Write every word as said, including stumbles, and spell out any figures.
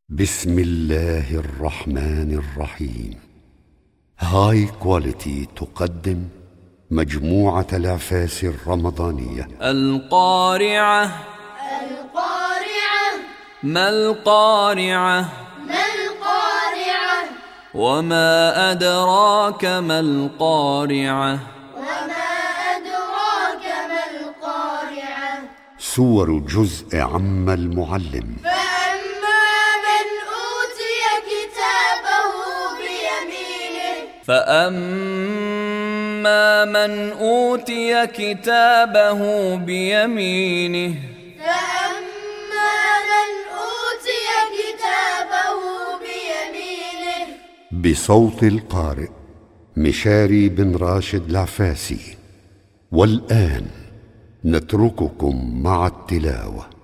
بسم الله الرحمن الرحيم. هاي كواليتي تقدم مجموعة الأعفاس الرمضانية. القارعة القارعة ما القارعة ما القارعة وما أدراك ما القارعة وما أدراك ما القارعة. سور جزء عم المعلم. فأما من أوتي كتابه بيمينه فأما من أوتي كتابه بيمينه بصوت القارئ مشاري بن راشد العفاسي. والآن نترككم مع التلاوة.